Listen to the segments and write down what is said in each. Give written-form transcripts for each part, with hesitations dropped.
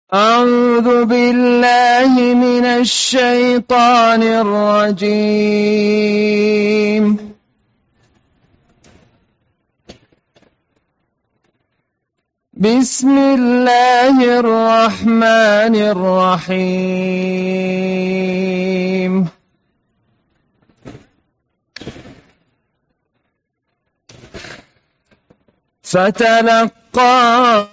أعوذ بالله من الشيطان الرجيم. بسم الله الرحمن الرحيم. فتلقى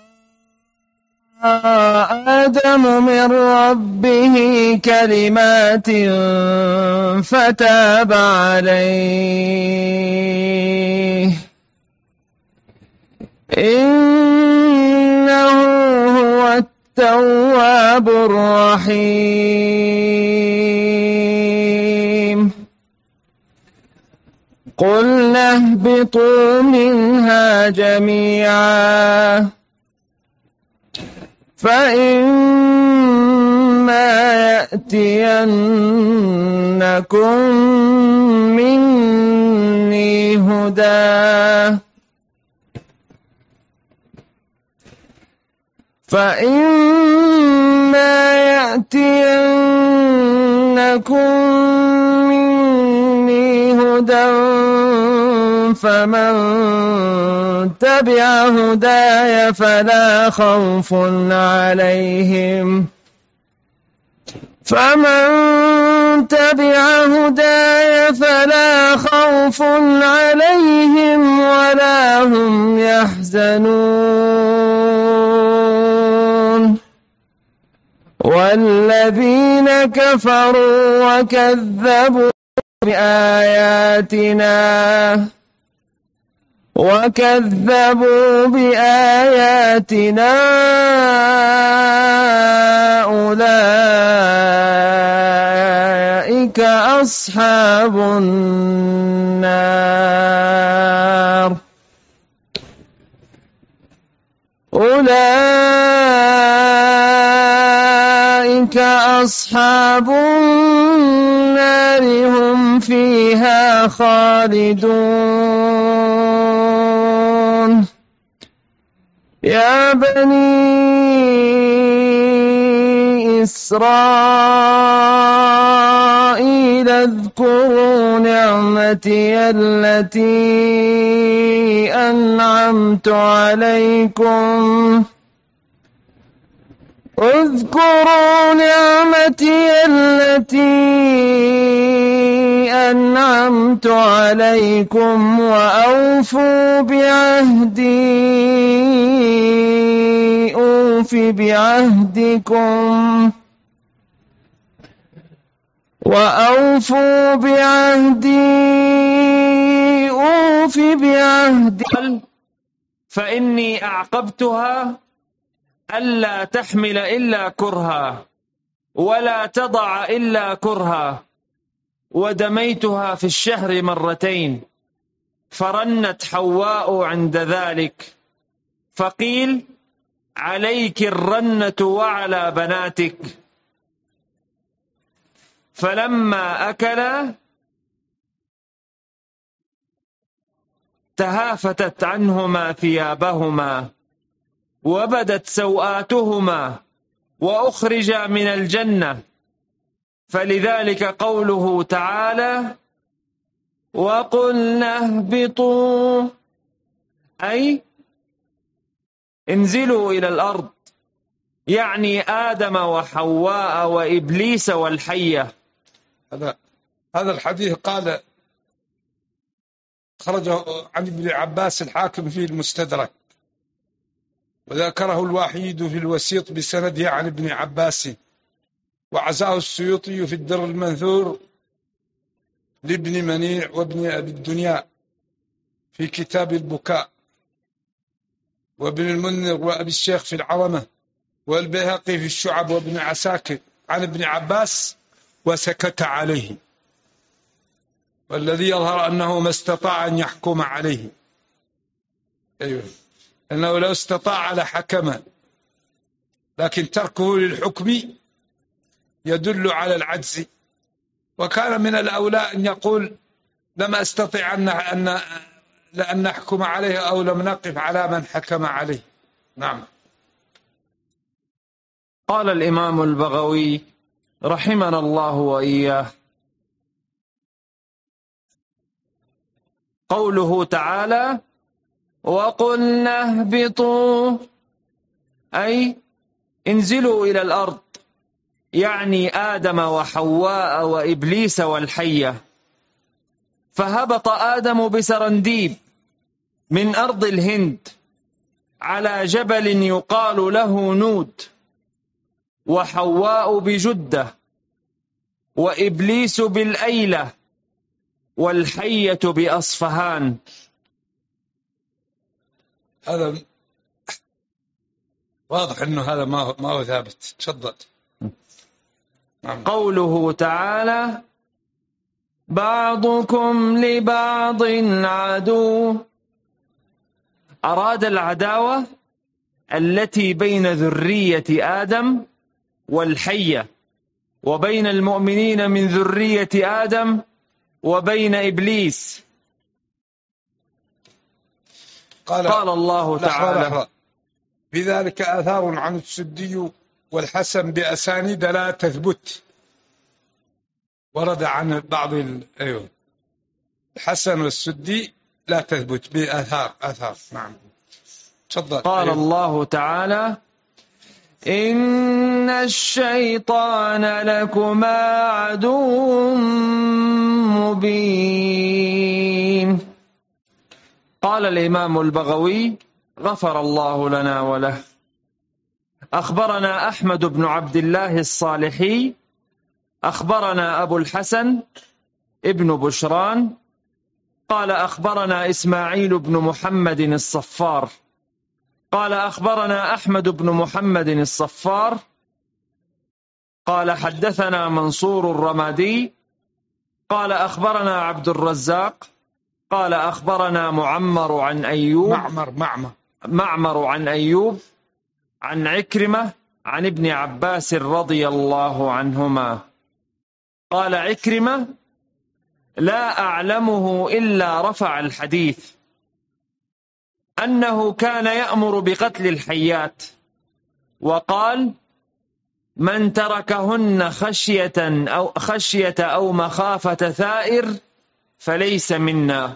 آدم من ربه كلمات فتاب عليه إنه هو التواب الرحيم. قلنا اهبطوا منها جميعا فإما يأتينكم مني هدى فمن تبع هداي فلا خوف عليهم ولا هم يحزنون. والذين كفروا وكذبوا بآياتنا أولئك أصحاب النار. هم فيها خالدون. يا بني إسرائيل اذكروا نعمتي التي أنعمت عليكم وأوفوا بعهدي أوف بعهدي فإني أعقبتها ألا تحمل إلا كرها ولا تضع إلا كرها، ودميتها في الشهر مرتين، فرنت حواء عند ذلك، فقيل عليك الرنة وعلى بناتك. فلما أكلا تهافتت عنهما ثيابهما وبدت سوآتهما وأخرجا من الجنة. فلذلك قوله تعالى وقلنا اهبطوا، أي انزلوا إلى الأرض، يعني آدم وحواء وإبليس والحية. هذا الحديث قال خرجه عن ابن عباس الحاكم في المستدرك، وذكره الوحيد في الوسيط بسنده عن ابن عباس، وعزاه السيوطي في الدر المنثور لابن منيع وابن أبي الدنيا في كتاب البكاء، وابن المنذر وأبي الشيخ في العظمة، والبيهقي في الشعب، وابن عساكر عن ابن عباس وسكت عليه. والذي يظهر أنه ما استطاع أن يحكم عليه، أيوه، أنه لو استطاع لحكم، لكن تركه للحكم يدل على العجز. وكان من الأولى أن يقول لم أستطع أن نحكم عليه، أو لم نقف على من حكم عليه. نعم. قال الإمام البغوي رحمنا الله وإياه: قوله تعالى: وقلنا اهبطوا، أي انزلوا إلى الأرض، يعني آدم وحواء وإبليس والحية. فهبط آدم بسرنديب من أرض الهند على جبل يقال له نود، وحواء بجدة، وإبليس بالأيلة، والحية بأصفهان. هذا واضح أنه هذا ما هو ثابت. تفضل. قوله تعالى: بعضكم لبعض عدو، أراد العداوة التي بين ذرية آدم والحية، وبين المؤمنين من ذرية آدم، وبين إبليس. قال الله تعالى: في ذلك آثار عن السدي والحسن بأسانيد لا تثبت. ورد عن بعض الحسن والسدي لا تثبت بآثار. نعم. تفضل. قال الله تعالى: إن الشيطان لكما عدو مبين. قال الإمام البغوي غفر الله لنا وله: أخبرنا أحمد بن عبد الله الصالحي، أخبرنا أبو الحسن ابن بشران، قال أخبرنا إسماعيل بن محمد الصفار، قال أخبرنا أحمد بن محمد الصفار، قال حدثنا منصور الرمادي، قال أخبرنا عبد الرزاق، قال أخبرنا معمر عن أيوب معمر عن أيوب عن عكرمة عن ابن عباس رضي الله عنهما قال عكرمة: لا أعلمه إلا رفع الحديث أنه كان يأمر بقتل الحيات، وقال: من تركهن خشية أو مخافة ثائر فليس منا.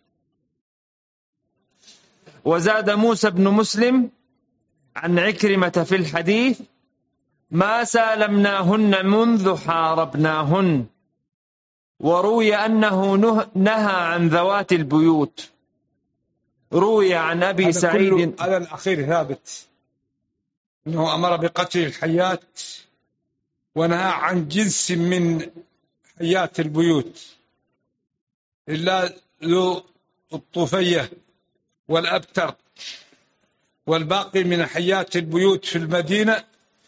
وزاد موسى بن مسلم عن عكرمة في الحديث: ما سالمناهن منذ حاربناهن. وروي أنه نهى عن ذوات البيوت. روي عن أبي سعيد، هذا الأخير ثابت، أنه أمر بقتل الحيات ونهى عن جنس من حيات البيوت إلا ذو الطفية والأبتر، والباقي من حيات البيوت في المدينة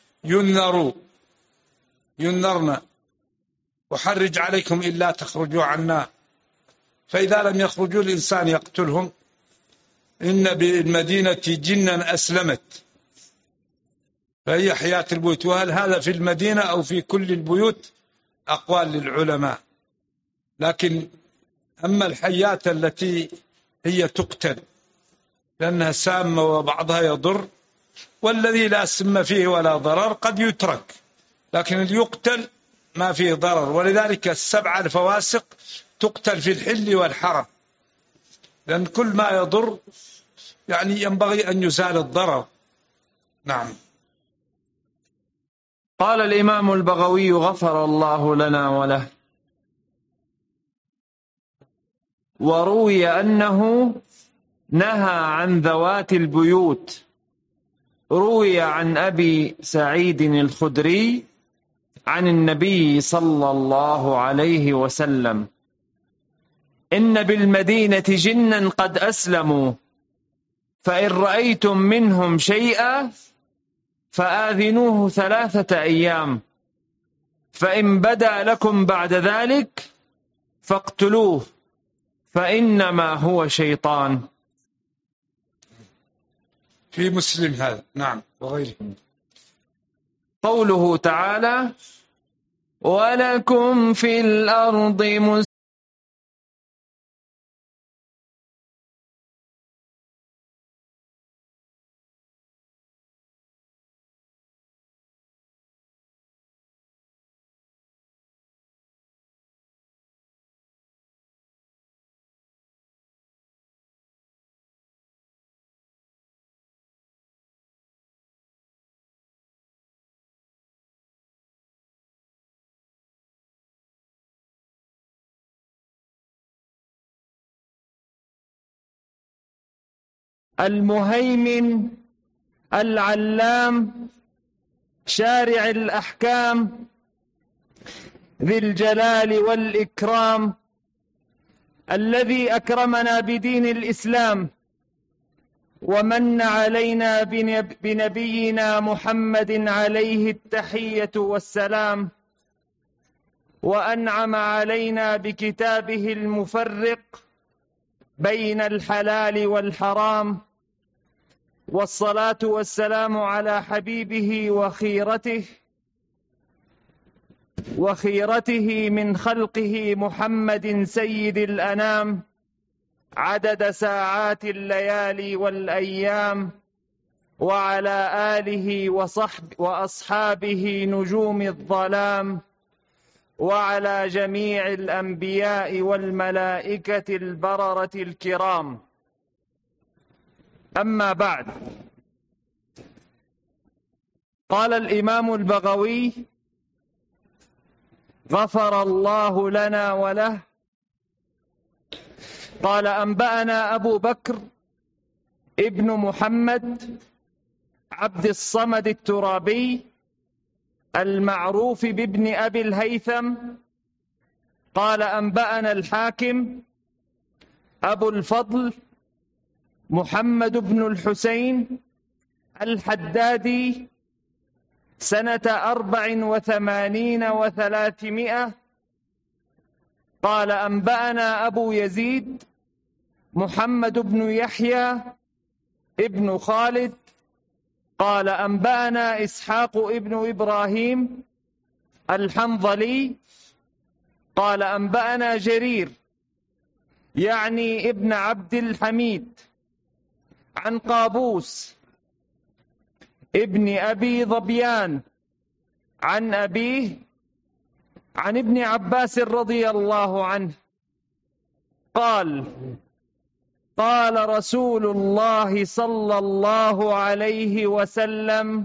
ينذرن وحرج عليكم إلا تخرجوا عنا. فإذا لم يخرجوا الإنسان يقتلهم. إن بالمدينة جنا أسلمت، فهي حياة البيوت. وهل هذا في المدينة أو في كل البيوت؟ أقوال للعلماء. لكن أما الحيات التي هي تقتل لأنها سامة وبعضها يضر، والذي لا سم فيه ولا ضرر قد يترك، لكن اللي يقتل ما فيه ضرر. ولذلك 7 الفواسق تقتل في الحل والحرم، لأن كل ما يضر يعني ينبغي أن يزال الضرر. نعم. قال الإمام البغوي غفر الله لنا وله: وروي أنه نهى عن ذوات البيوت. روي عن أبي سعيد الخدري عن النبي صلى الله عليه وسلم: إن بالمدينة جنا قد أسلموا، فإن رأيتم منهم شيئا فآذنوه 3 أيام، فإن بدا لكم بعد ذلك فاقتلوه، فإنما هو شيطان. في مسلم هذا. نعم. وغيره. قوله تعالى: ولكم في الأرض المهيمن العلام شارع الأحكام ذي الجلال والإكرام، الذي أكرمنا بدين الإسلام ومن علينا بنبينا محمد عليه التحية والسلام، وأنعم علينا بكتابه المفرق بين الحلال والحرام، والصلاة والسلام على حبيبه وخيرته من خلقه محمد سيد الأنام، عدد ساعات الليالي والأيام، وعلى آله وأصحابه نجوم الظلام، وعلى جميع الأنبياء والملائكة البررة الكرام. أما بعد، قال الإمام البغوي غفر الله لنا وله، قال: أنبأنا أبو بكر ابن محمد عبد الصمد الترابي المعروف بابن أبي الهيثم، قال: أنبأنا الحاكم أبو الفضل محمد بن الحسين الحدادي سنة 84 و300، قال: أنبأنا أبو يزيد محمد بن يحيى ابن خالد، قال: أنبأنا إسحاق ابن إبراهيم الحنظلي، قال: أنبأنا جرير يعني ابن عبد الحميد عن قابوس ابن أبي ظبيان عن أبيه عن ابن عباس رضي الله عنه قال: قال رسول الله صلى الله عليه وسلم: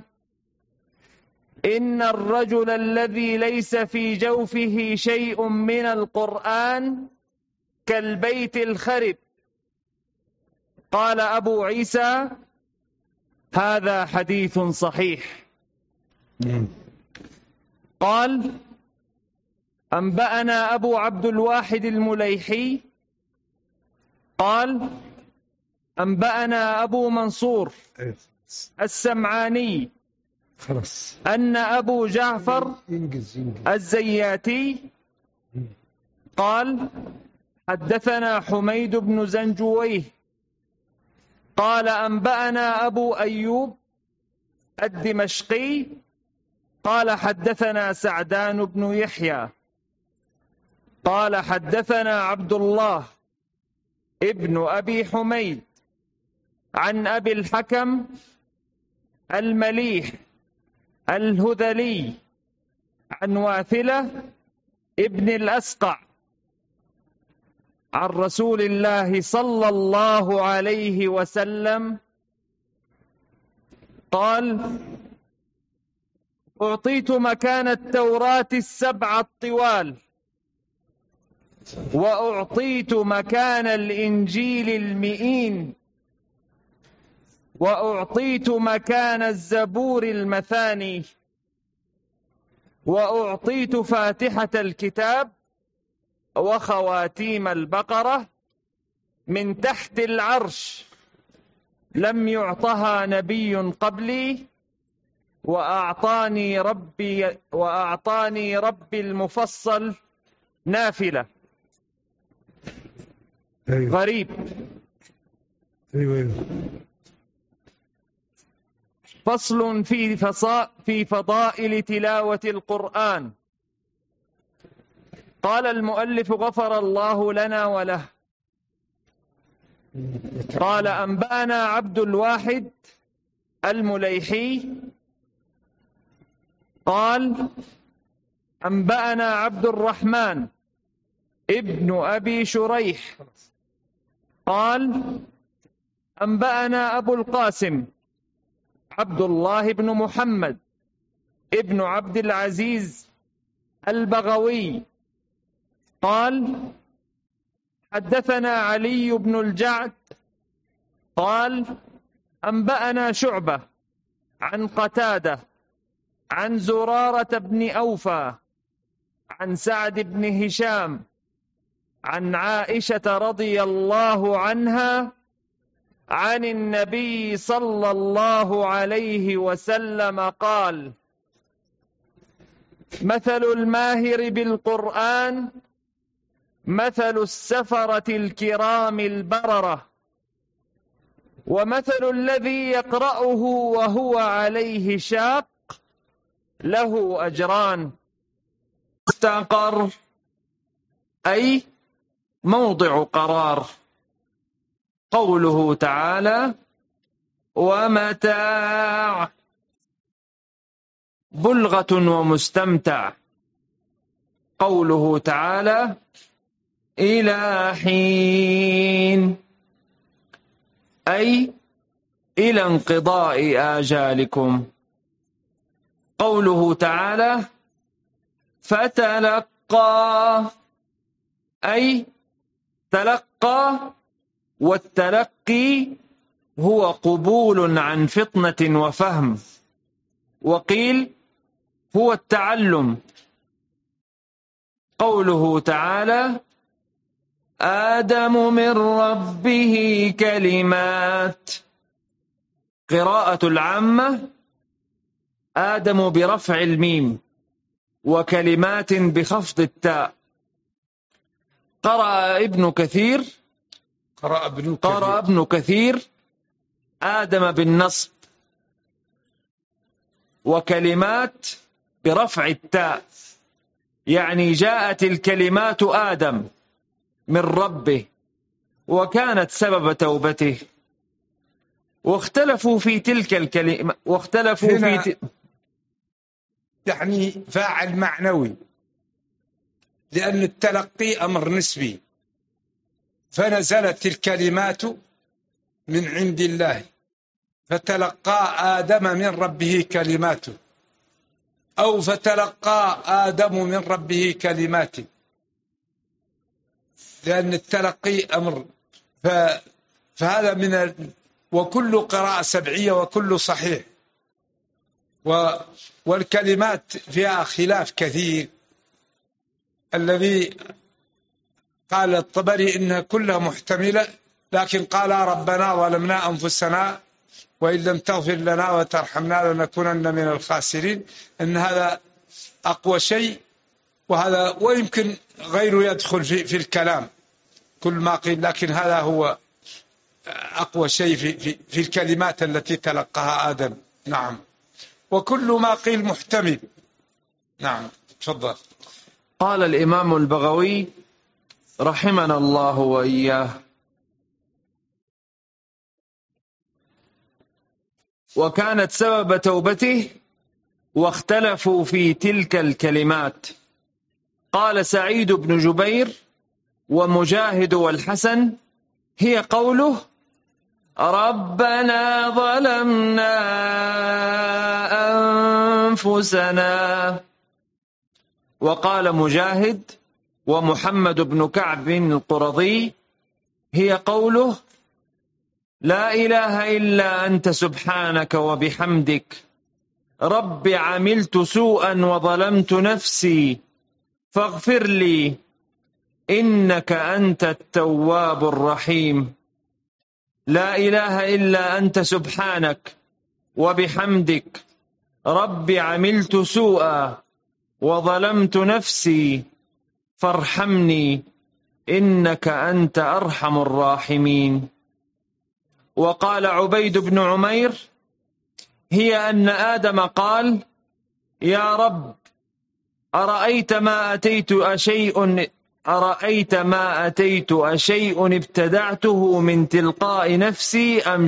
إن الرجل الذي ليس في جوفه شيء من القرآن كالبيت الخرب. قال أبو عيسى: هذا حديث صحيح. قال: أنبأنا أبو عبد الواحد المليحي قال: أنبأنا أبو منصور السمعاني أن أبو جعفر الزياتي قال: حدثنا حميد بن زنجويه قال: أنبأنا أبو أيوب الدمشقي قال: حدثنا سعدان بن يحيى قال: حدثنا عبد الله ابن أبي حميد عن أبي الحكم المليح الهذلي عن واثلة ابن الأسقع عن رسول الله صلى الله عليه وسلم قال: أعطيت مكان التوراة 7 الطوال، وأعطيت مكان الإنجيل 100، وأعطيت مكان الزبور 200، وأعطيت فاتحة الكتاب وخواتيم البقرة من تحت العرش، لم يعطها نبي قبلي، وأعطاني ربي المفصل نافلة. غريب. فصل في فضائل تلاوة القرآن. قال المؤلف غفر الله لنا وله. قال: أنبأنا عبد الواحد المليحي قال: أنبأنا عبد الرحمن ابن أبي شريح قال: أنبأنا أبو القاسم عبد الله بن محمد ابن عبد العزيز البغوي قال: حدثنا علي بن الجعد قال: أنبأنا شعبة عن قتادة عن زرارة بن أوفى عن سعد بن هشام عن عائشة رضي الله عنها عن النبي صلى الله عليه وسلم قال: مثل الماهر بالقرآن مثل السفرة الكرام البررة، ومثل الذي يقرأه وهو عليه شاق له أجران. مستقر أي موضع قرار. قوله تعالى: ومتاع بلغة ومستمتع. قوله تعالى: إلى حين أي إلى انقضاء آجالكم. قوله تعالى: فتلقى أي تلقى، والتلقي هو قبول عن فطنة وفهم، وقيل هو التعلم. قوله تعالى: آدم من ربه كلمات. قراءة العامة: آدم برفع الميم، وكلمات بخفض التاء. قرأ ابن كثير آدم بالنصب، وكلمات برفع التاء، يعني جاءت الكلمات آدم من ربه وكانت سبب توبته. واختلفوا في تلك الكلمة، يعني فاعل معنوي، لأن التلقي أمر نسبي، فنزلت الكلمات من عند الله، فتلقى آدم من ربه كلمات، أو فتلقى آدم من ربه كلمات، لأن التلقي أمر. فهذا من وكل قراءة سبعية وكل صحيح. والكلمات فيها خلاف كثير. الذي قال الطبري إنها كلها محتملة، لكن قال ربنا ظلمنا أنفسنا وإن لم تغفر لنا وترحمنا لنكونن من الخاسرين، إن هذا أقوى شيء، وهذا ويمكن غيره يدخل في الكلام كل ما قيل، لكن هذا هو أقوى شيء في الكلمات التي تلقاها آدم. نعم، وكل ما قيل محتمل. نعم، تفضل. قال الإمام البغوي رحمنا الله وإياه: وكانت سبب توبته واختلفوا في تلك الكلمات. قال سعيد بن جبير ومجاهد والحسن: هي قوله ربنا ظلمنا أنفسنا. وقال مجاهد ومحمد بن كعب القرظي: هي قوله لا إله إلا أنت سبحانك وبحمدك رب عملت سوءا وظلمت نفسي فاغفر لي إنك أنت التواب الرحيم. لا إله إلا أنت سبحانك وبحمدك رب عملت سوءا وظلمت نفسي فارحمني إنك أنت أرحم الراحمين. وقال عبيد بن عمير: هي أن آدم قال يا رب أرأيت ما أتيت أشيء ابتدعته من تلقاء نفسي أم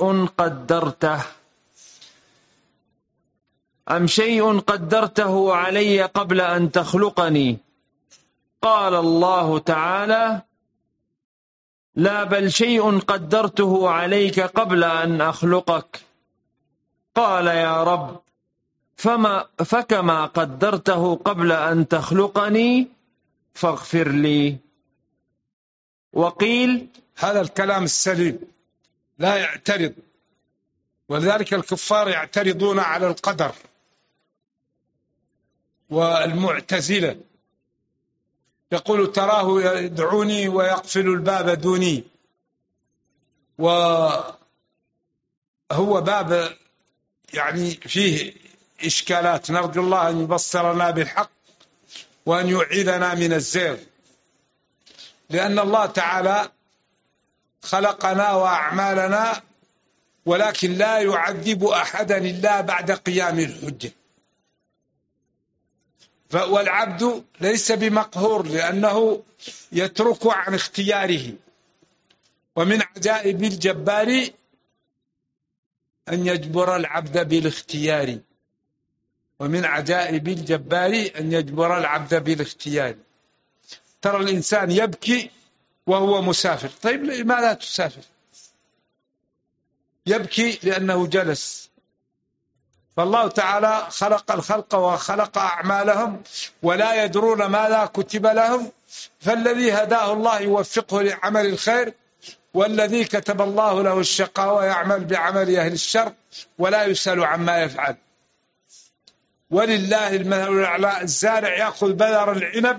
شيء قدرته علي قبل أن تخلقني؟ قال الله تعالى: لا بل شيء قدرته عليك قبل أن أخلقك. قال يا رب فكما قدرته قبل أن تخلقني فاغفر لي. وقيل هذا الكلام السليم، لا يعترض. ولذلك الكفار يعترضون على القدر، والمعتزلة يقول تراه يدعوني ويقفل الباب دوني، وهو باب يعني فيه إشكالات. نرجو الله أن يبصرنا بالحق وأن يعيذنا من الزيغ، لأن الله تعالى خلقنا وأعمالنا، ولكن لا يعذب أحدا إلا بعد قيام الحجة. والعبد ليس بمقهور لأنه يترك عن اختياره. ومن عجائب الجبار أن يجبر العبد بالاختيار. ومن عجائب الجبار أن يجبر العبد بالاختيار. ترى الإنسان يبكي وهو مسافر، طيب لماذا تسافر؟ يبكي لأنه جلس. فالله تعالى خلق الخلق وخلق أعمالهم ولا يدرون ماذا كتب لهم، فالذي هداه الله يوفقه لعمل الخير، والذي كتب الله له الشقاوة يعمل بعمل أهل الشر ولا يسأل عما يفعل. ولله المثل الأعلى. الزارع يأخذ بذر العنب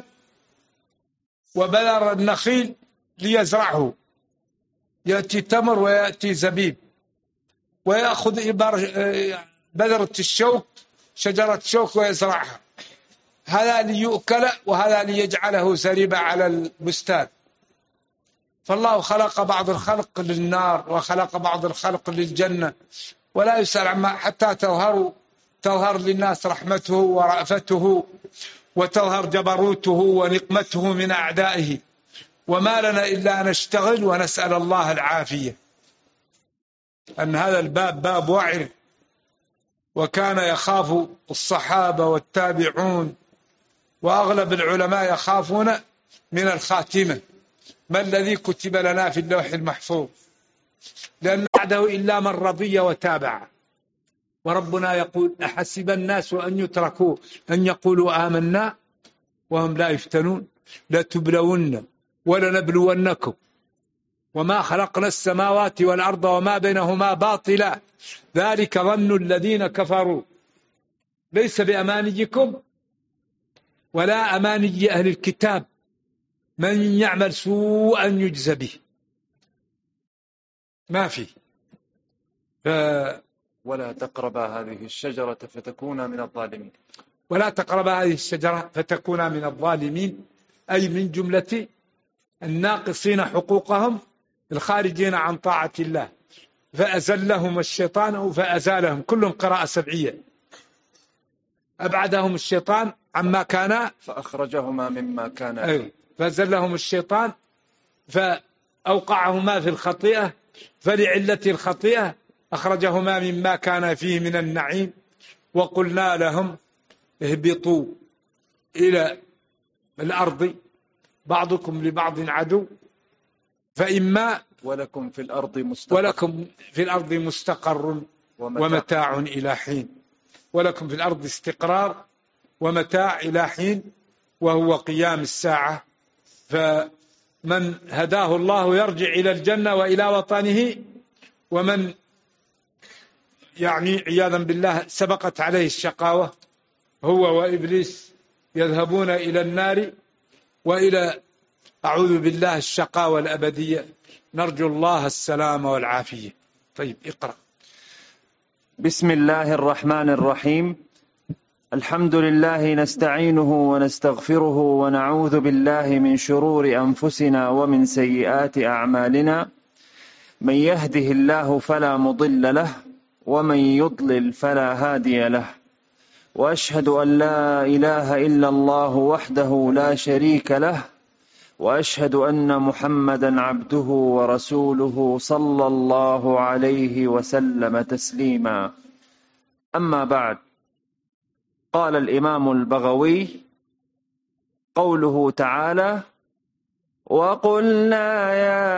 وبذر النخيل ليزرعه، يأتي تمر ويأتي زبيب، ويأخذ بذرة الشوك شجرة شوك ويزرعها، هذا ليؤكل وهذا ليجعله زريبة على البستان. فالله خلق بعض الخلق للنار وخلق بعض الخلق للجنة ولا يسأل عما، حتى تظهر للناس رحمته ورأفته، وتظهر جبروته ونقمته من أعدائه. وما لنا إلا أن نشتغل ونسأل الله العافية. أن هذا الباب باب وعر، وكان يخاف الصحابة والتابعون وأغلب العلماء يخافون من الخاتمة، ما الذي كتب لنا في اللوح المحفوظ، لأن بعده إلا من رضي وتابع. وربنا يقول أحسب الناس أن يتركوا أن يقولوا آمنا وهم لا يفتنون لتبلون ولنبلونكم وما خلقنا السماوات والأرض وما بينهما باطلا ذلك ظن الذين كفروا ليس بأمانيكم ولا أماني أهل الكتاب من يعمل سوءا يجزى به. ما في. ولا تقربا هذه الشجرة فتكونا من الظالمين. ولا تقربا هذه الشجرة فتكونا من الظالمين، أي من جملة الناقصين حقوقهم الخارجين عن طاعة الله، فأزلهم الشيطان أو فأزالهم، كلهم قراءة سبعية. أبعدهم الشيطان عما كان فأخرجهما مما كان فأزلهم الشيطان فأوقعهما في الخطيئة، فلعلة الخطيئة أخرجهما مما كان فيه من النعيم. وقلنا لهم اهبطوا إلى الأرض بعضكم لبعض عدو فإما ولكم في الأرض مستقر ومتاع إلى حين. ولكم في الأرض استقرار ومتاع إلى حين، وهو قيام الساعة. فمن هداه الله يرجع إلى الجنة وإلى وطنه، ومن يعني عياذا بالله سبقت عليه الشقاوة هو وإبليس يذهبون إلى النار وإلى أعوذ بالله الشقاوة الأبدية. نرجو الله السلامة والعافية. طيب اقرأ. بسم الله الرحمن الرحيم. الحمد لله نستعينه ونستغفره ونعوذ بالله من شرور أنفسنا ومن سيئات أعمالنا. من يهده الله فلا مضل له ومن يضلل فلا هادي له. وأشهد أن لا إله إلا الله وحده لا شريك له، وأشهد أن محمدا عبده ورسوله صلى الله عليه وسلم تسليما. أما بعد، قال الإمام البغوي قوله تعالى: وقلنا يا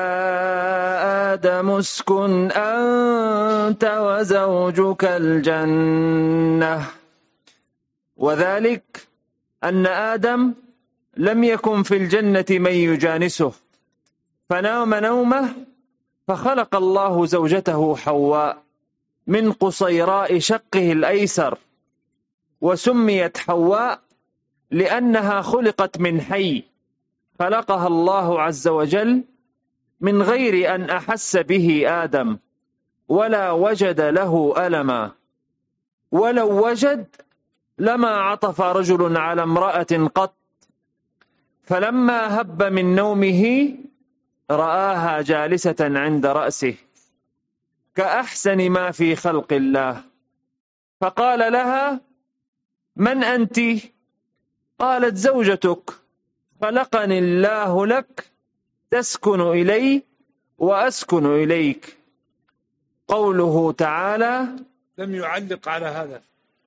آدم اسكن أنت وزوجك الجنة. وذلك أن آدم لم يكن في الجنة من يجانسه، فنام نومه فخلق الله زوجته حواء من قصيراء شقه الأيسر، وسميت حواء لأنها خلقت من حي، خلقها الله عز وجل من غير أن أحس به آدم ولا وجد له ألما، ولو وجد لما عطف رجل على امرأة قط، فلما هب من نومه رآها جالسة عند رأسه كأحسن ما في خلق الله، فقال لها: من أنت؟ قالت: زوجتك، خلقني الله لك، تسكن إلي وأسكن إليك. قوله تعالى. لم يعلق على هذا،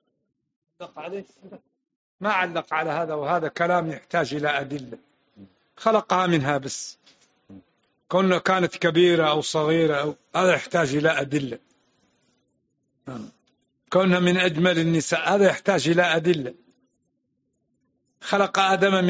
ما علق على هذا، وهذا كلام يحتاج إلى أدلة. خلقها منها بس، كونها كانت كبيرة أو صغيرة هذا يحتاج إلى أدلة. كونها من أجمل النساء هذا يحتاج إلى أدلة. خلق آدم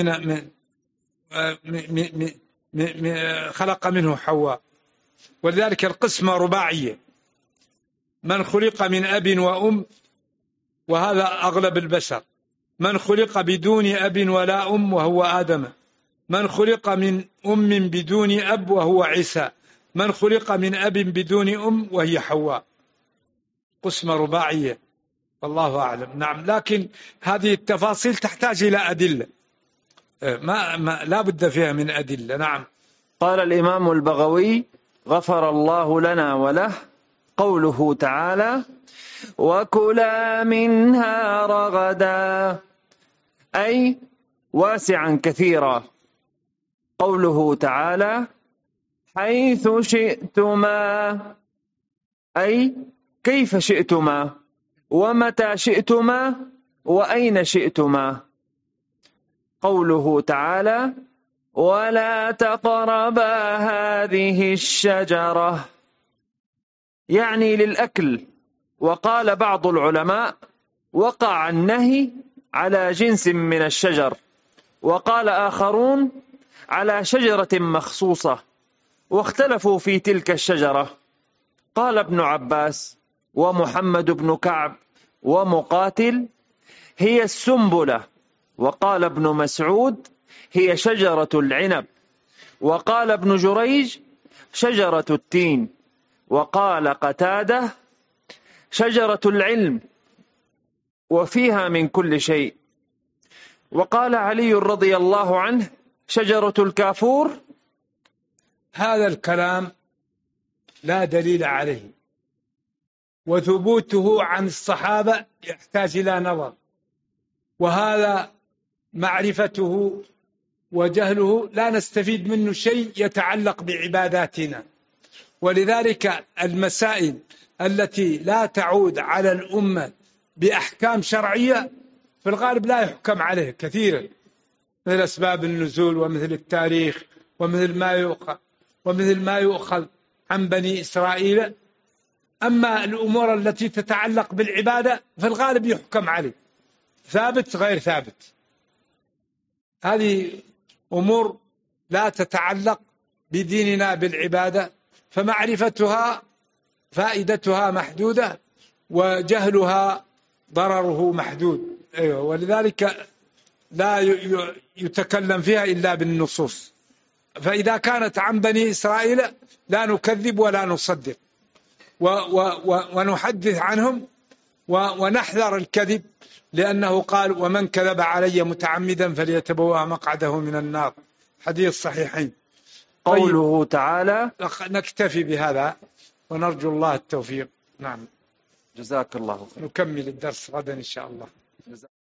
خلق منه حواء، ولذلك القسمة رباعية: من خلق من أب وأم، وهذا أغلب البشر، من خلق بدون أب ولا أم وهو آدم، من خلق من أم بدون أب وهو عيسى، من خلق من أب بدون أم وهي حواء. قسمة رباعية، والله أعلم. نعم، لكن هذه التفاصيل تحتاج إلى أدلة، لا بد فيها من أدلة. نعم. قال الإمام البغوي غفر الله لنا وله: قوله تعالى: وكلا منها رغدا، أي واسعا كثيرا. قوله تعالى: حيث شئتما، أي كيف شئتما، ومتى شئتما، وأين شئتما. قوله تعالى: ولا تقربا هذه الشجرة، يعني للأكل. وقال بعض العلماء: وقع النهي على جنس من الشجر، وقال آخرون على شجرة مخصوصة، واختلفوا في تلك الشجرة. قال ابن عباس ومحمد بن كعب ومقاتل: هي السنبلة. وقال ابن مسعود: هي شجرة العنب. وقال ابن جريج: شجرة التين. وقال قتادة: شجرة العلم، وفيها من كل شيء. وقال علي رضي الله عنه: شجرة الكافور. هذا الكلام لا دليل عليه، وثبوته عن الصحابة يحتاج إلى نظر، وهذا معرفته وجهله لا نستفيد منه شيء يتعلق بعباداتنا. ولذلك المسائل التي لا تعود على الأمة بأحكام شرعية في الغالب لا يحكم عليه كثيرا، مثل أسباب النزول، ومثل التاريخ، ومثل ما يؤخذ عن بني إسرائيل. أما الأمور التي تتعلق بالعبادة في الغالب يحكم عليه، ثابت غير ثابت. هذه أمور لا تتعلق بديننا بالعبادة، فمعرفتها فائدتها محدودة، وجهلها ضرره محدود. ولذلك لا يتكلم فيها إلا بالنصوص. فإذا كانت عن بني إسرائيل لا نكذب ولا نصدق، ونحدث عنهم ونحذر الكذب، لأنه قال: ومن كذب علي متعمدا فليتبوأ مقعده من النار، حديث صحيحين. قوله تعالى. نكتفي بهذا ونرجو الله التوفيق. نعم، جزاك الله خير. نكمل الدرس غدا إن شاء الله.